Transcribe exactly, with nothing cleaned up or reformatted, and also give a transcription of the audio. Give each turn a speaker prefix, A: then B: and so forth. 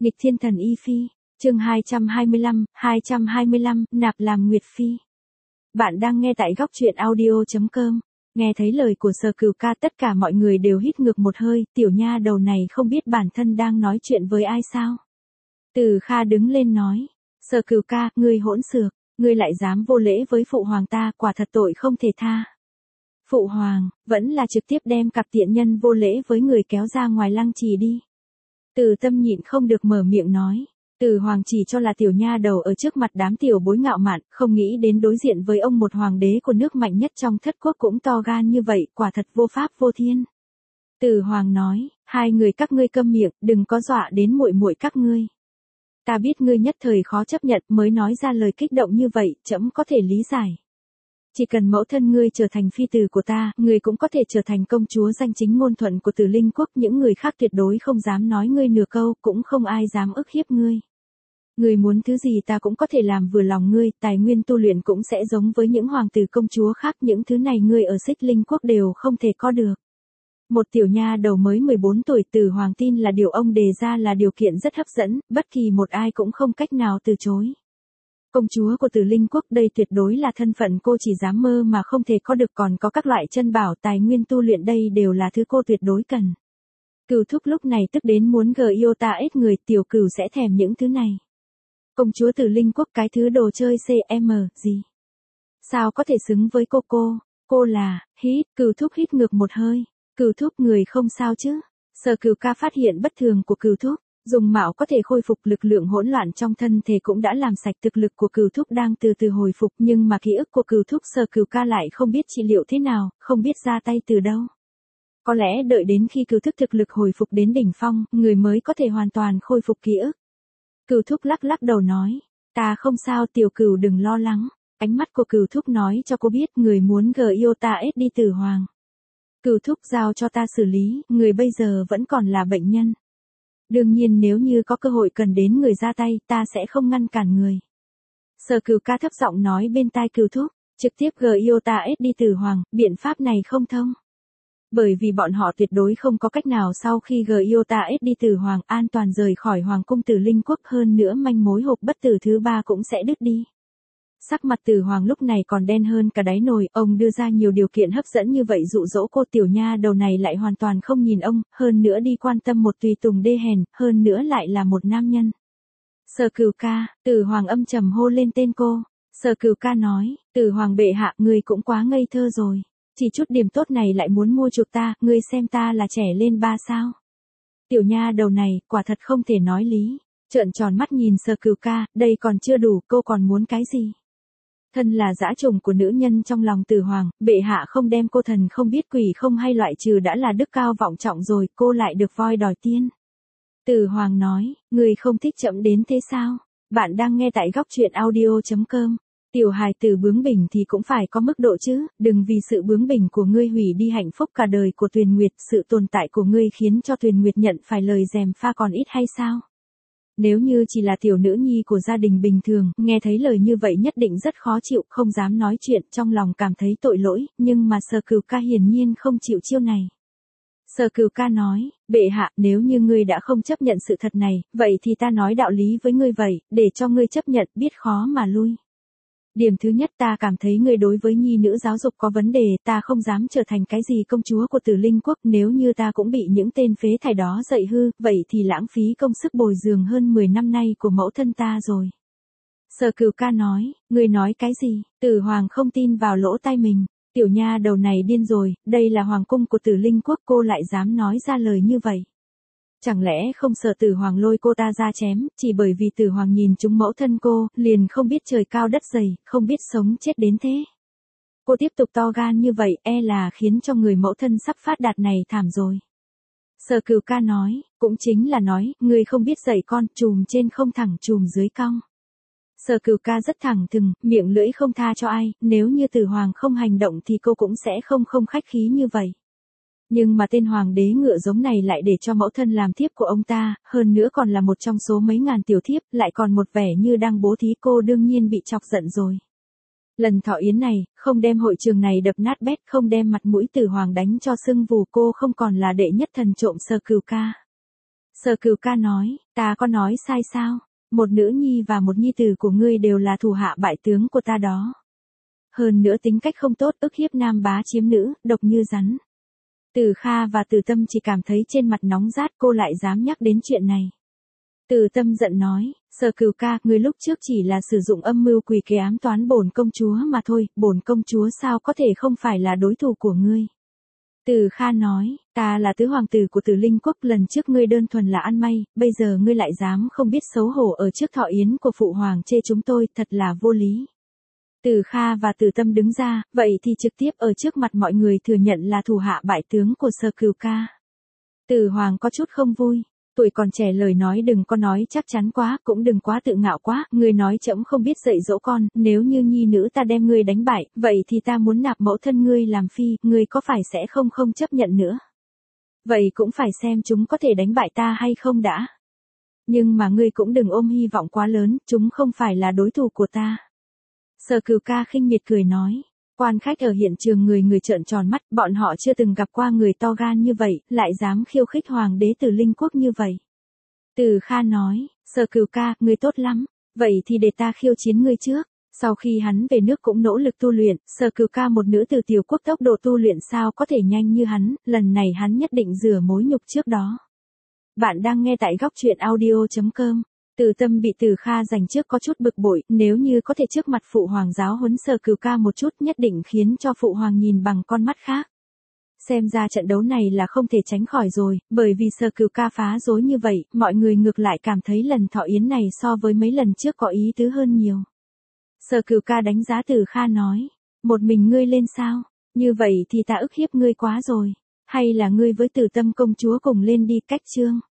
A: Nghịch thiên thần y phi, chương hai trăm hai mươi lăm, hai trăm hai mươi lăm, nạp làm nguyệt phi. Bạn đang nghe tại góc truyện audio chấm com. Nghe thấy lời của Sở Cửu ca, tất cả mọi người đều hít ngược một hơi, tiểu nha đầu này không biết bản thân đang nói chuyện với ai sao. Từ Kha đứng lên nói, Sở Cửu ca, ngươi hỗn xược, ngươi lại dám vô lễ với phụ hoàng ta, quả thật tội không thể tha. Phụ hoàng, vẫn là trực tiếp đem cặp tiện nhân vô lễ với người kéo ra ngoài lăng trì đi. Từ Tâm nhịn không được mở miệng nói. Từ Hoàng chỉ cho là tiểu nha đầu ở trước mặt đám tiểu bối ngạo mạn, không nghĩ đến đối diện với ông một hoàng đế của nước mạnh nhất trong thất quốc cũng to gan như vậy, quả thật vô pháp vô thiên. Từ Hoàng nói, hai người các ngươi câm miệng, đừng có dọa đến muội muội các ngươi. Ta biết ngươi nhất thời khó chấp nhận mới nói ra lời kích động như vậy, trẫm có thể lý giải. Chỉ cần mẫu thân ngươi trở thành phi tử của ta, ngươi cũng có thể trở thành công chúa danh chính ngôn thuận của Tử Linh quốc, những người khác tuyệt đối không dám nói ngươi nửa câu, cũng không ai dám ức hiếp ngươi. Ngươi muốn thứ gì ta cũng có thể làm vừa lòng ngươi, tài nguyên tu luyện cũng sẽ giống với những hoàng tử công chúa khác, những thứ này ngươi ở Xích Linh quốc đều không thể có được. Một tiểu nha đầu mới mười bốn tuổi, Từ Hoàng tin là điều ông đề ra là điều kiện rất hấp dẫn, bất kỳ một ai cũng không cách nào từ chối. Công chúa của Tử Linh quốc, đây tuyệt đối là thân phận cô chỉ dám mơ mà không thể có được, còn có các loại chân bảo tài nguyên tu luyện, đây đều là thứ cô tuyệt đối cần. Cửu thúc lúc này tức đến muốn gờ yêu ta ết người, tiểu cửu sẽ thèm những thứ này. Công chúa Tử Linh quốc, cái thứ đồ chơi cm gì? Sao có thể xứng với cô cô? Cô là, hít, Cửu thúc hít ngược một hơi. Cửu thúc, người không sao chứ? Sở Cửu ca phát hiện bất thường của Cửu thúc. Dùng mạo có thể khôi phục lực lượng hỗn loạn trong thân thể cũng đã làm sạch, thực lực của Cửu thúc đang từ từ hồi phục, nhưng mà ký ức của Cửu thúc Sở Cửu ca lại không biết trị liệu thế nào, không biết ra tay từ đâu. Có lẽ đợi đến khi Cửu thúc thực lực hồi phục đến đỉnh phong, người mới có thể hoàn toàn khôi phục ký ức. Cửu thúc lắc lắc đầu nói, ta không sao, tiểu Cửu đừng lo lắng. Ánh mắt của Cửu thúc nói cho cô biết người muốn gờ yêu ta ết đi Tử Hoàng. Cửu thúc giao cho ta xử lý, người bây giờ vẫn còn là bệnh nhân. Đương nhiên nếu như có cơ hội cần đến người ra tay, ta sẽ không ngăn cản người. Sở Cửu ca thấp giọng nói bên tai Cửu thúc, trực tiếp gờ yêu ta ết đi Tử Hoàng, biện pháp này không thông. Bởi vì bọn họ tuyệt đối không có cách nào sau khi gờ yêu ta ết đi Tử Hoàng an toàn rời khỏi Hoàng cung Tử Linh quốc, hơn nữa manh mối hộp bất tử thứ ba cũng sẽ đứt đi. Sắc mặt Tử Hoàng lúc này còn đen hơn cả đáy nồi, ông đưa ra nhiều điều kiện hấp dẫn như vậy dụ dỗ cô, tiểu nha đầu này lại hoàn toàn không nhìn ông, hơn nữa đi quan tâm một tùy tùng đê hèn, hơn nữa lại là một nam nhân. Sở Cửu ca, Tử Hoàng âm trầm hô lên tên cô. Sở Cửu ca nói, Tử Hoàng bệ hạ, ngươi cũng quá ngây thơ rồi. Chỉ chút điểm tốt này lại muốn mua chuộc ta, ngươi xem ta là trẻ lên ba sao. Tiểu nha đầu này, quả thật không thể nói lý. Trợn tròn mắt nhìn Sở Cửu ca, đây còn chưa đủ, cô còn muốn cái gì? Thân là dã trùng của nữ nhân trong lòng Tử Hoàng, bệ hạ không đem cô thần không biết quỷ không hay loại trừ đã là đức cao vọng trọng rồi, cô lại được voi đòi tiên. Tử Hoàng nói, người không thích chậm đến thế sao? Bạn đang nghe tại góc truyện audio chấm com. Tiểu hài tử bướng bỉnh thì cũng phải có mức độ chứ, đừng vì sự bướng bỉnh của ngươi hủy đi hạnh phúc cả đời của Tuyền Nguyệt, sự tồn tại của ngươi khiến cho Tuyền Nguyệt nhận phải lời gièm pha còn ít hay sao? Nếu như chỉ là tiểu nữ nhi của gia đình bình thường, nghe thấy lời như vậy nhất định rất khó chịu, không dám nói chuyện, trong lòng cảm thấy tội lỗi, nhưng mà Sở Cửu ca hiển nhiên không chịu chiêu này. Sở Cửu ca nói, bệ hạ, nếu như ngươi đã không chấp nhận sự thật này, vậy thì ta nói đạo lý với ngươi vậy, để cho ngươi chấp nhận, biết khó mà lui. Điểm thứ nhất, ta cảm thấy ngươi đối với nhi nữ giáo dục có vấn đề, ta không dám trở thành cái gì công chúa của Tử Linh quốc, nếu như ta cũng bị những tên phế thải đó dạy hư, vậy thì lãng phí công sức bồi dưỡng hơn mười năm nay của mẫu thân ta rồi. Sở Cửu ca nói, ngươi nói cái gì? Tử Hoàng không tin vào lỗ tai mình, tiểu nha đầu này điên rồi, đây là hoàng cung của Tử Linh quốc, cô lại dám nói ra lời như vậy. Chẳng lẽ không sợ Tử Hoàng lôi cô ta ra chém, chỉ bởi vì Tử Hoàng nhìn trúng mẫu thân cô, liền không biết trời cao đất dày, không biết sống chết đến thế. Cô tiếp tục to gan như vậy, e là khiến cho người mẫu thân sắp phát đạt này thảm rồi. Sở Cửu ca nói, cũng chính là nói, người không biết dạy con, chùm trên không thẳng chùm dưới cong. Sở Cửu ca rất thẳng thừng, miệng lưỡi không tha cho ai, nếu như Tử Hoàng không hành động thì cô cũng sẽ không không khách khí như vậy. Nhưng mà tên hoàng đế ngựa giống này lại để cho mẫu thân làm thiếp của ông ta, hơn nữa còn là một trong số mấy ngàn tiểu thiếp, lại còn một vẻ như đang bố thí, cô đương nhiên bị chọc giận rồi. Lần thọ yến này, không đem hội trường này đập nát bét, không đem mặt mũi Tử Hoàng đánh cho sưng vù, cô không còn là đệ nhất thần trộm Sở Cửu ca. Sở Cửu Ca nói, ta có nói sai sao? Một nữ nhi và một nhi tử của ngươi đều là thủ hạ bại tướng của ta đó. Hơn nữa tính cách không tốt, ức hiếp nam bá chiếm nữ, độc như rắn. Từ Kha và Từ Tâm chỉ cảm thấy trên mặt nóng rát, cô lại dám nhắc đến chuyện này. Từ Tâm giận nói, Sở Cửu Ca, ngươi lúc trước chỉ là sử dụng âm mưu quỷ kế ám toán bổn công chúa mà thôi, bổn công chúa sao có thể không phải là đối thủ của ngươi. Từ Kha nói, ta là tứ hoàng tử của Tử Linh Quốc, lần trước ngươi đơn thuần là ăn may, bây giờ ngươi lại dám không biết xấu hổ ở trước thọ yến của phụ hoàng chê chúng tôi, thật là vô lý. Từ Kha và Từ Tâm đứng ra, vậy thì trực tiếp ở trước mặt mọi người thừa nhận là thủ hạ bại tướng của Sở Cửu Ca. Từ Hoàng có chút không vui, tuổi còn trẻ lời nói đừng có nói chắc chắn quá, cũng đừng quá tự ngạo quá, ngươi nói trẫm không biết dạy dỗ con, nếu như nhi nữ ta đem ngươi đánh bại, vậy thì ta muốn nạp mẫu thân ngươi làm phi, ngươi có phải sẽ không không chấp nhận nữa. Vậy cũng phải xem chúng có thể đánh bại ta hay không đã. Nhưng mà ngươi cũng đừng ôm hy vọng quá lớn, chúng không phải là đối thủ của ta. Sở Cửu Ca khinh miệt cười nói. Quan khách ở hiện trường người người trợn tròn mắt, bọn họ chưa từng gặp qua người to gan như vậy, lại dám khiêu khích hoàng đế Tử Linh Quốc như vậy. Từ Kha nói, Sở Cửu Ca, ngươi tốt lắm, vậy thì để ta khiêu chiến ngươi trước. Sau khi hắn về nước cũng nỗ lực tu luyện, Sở Cửu Ca một nữ từ tiểu quốc tốc độ tu luyện sao có thể nhanh như hắn, lần này hắn nhất định rửa mối nhục trước đó. Bạn đang nghe tại góc truyện audio chấm com. Từ Tâm bị Từ Kha giành trước có chút bực bội, nếu như có thể trước mặt phụ hoàng giáo huấn Sở Cửu Ca một chút nhất định khiến cho phụ hoàng nhìn bằng con mắt khác. Xem ra trận đấu này là không thể tránh khỏi rồi, bởi vì Sở Cửu Ca phá rối như vậy, mọi người ngược lại cảm thấy lần thọ yến này so với mấy lần trước có ý tứ hơn nhiều. Sở Cửu Ca đánh giá Từ Kha nói, một mình ngươi lên sao, như vậy thì ta ức hiếp ngươi quá rồi, hay là ngươi với Tử Tâm công chúa cùng lên đi cách chương.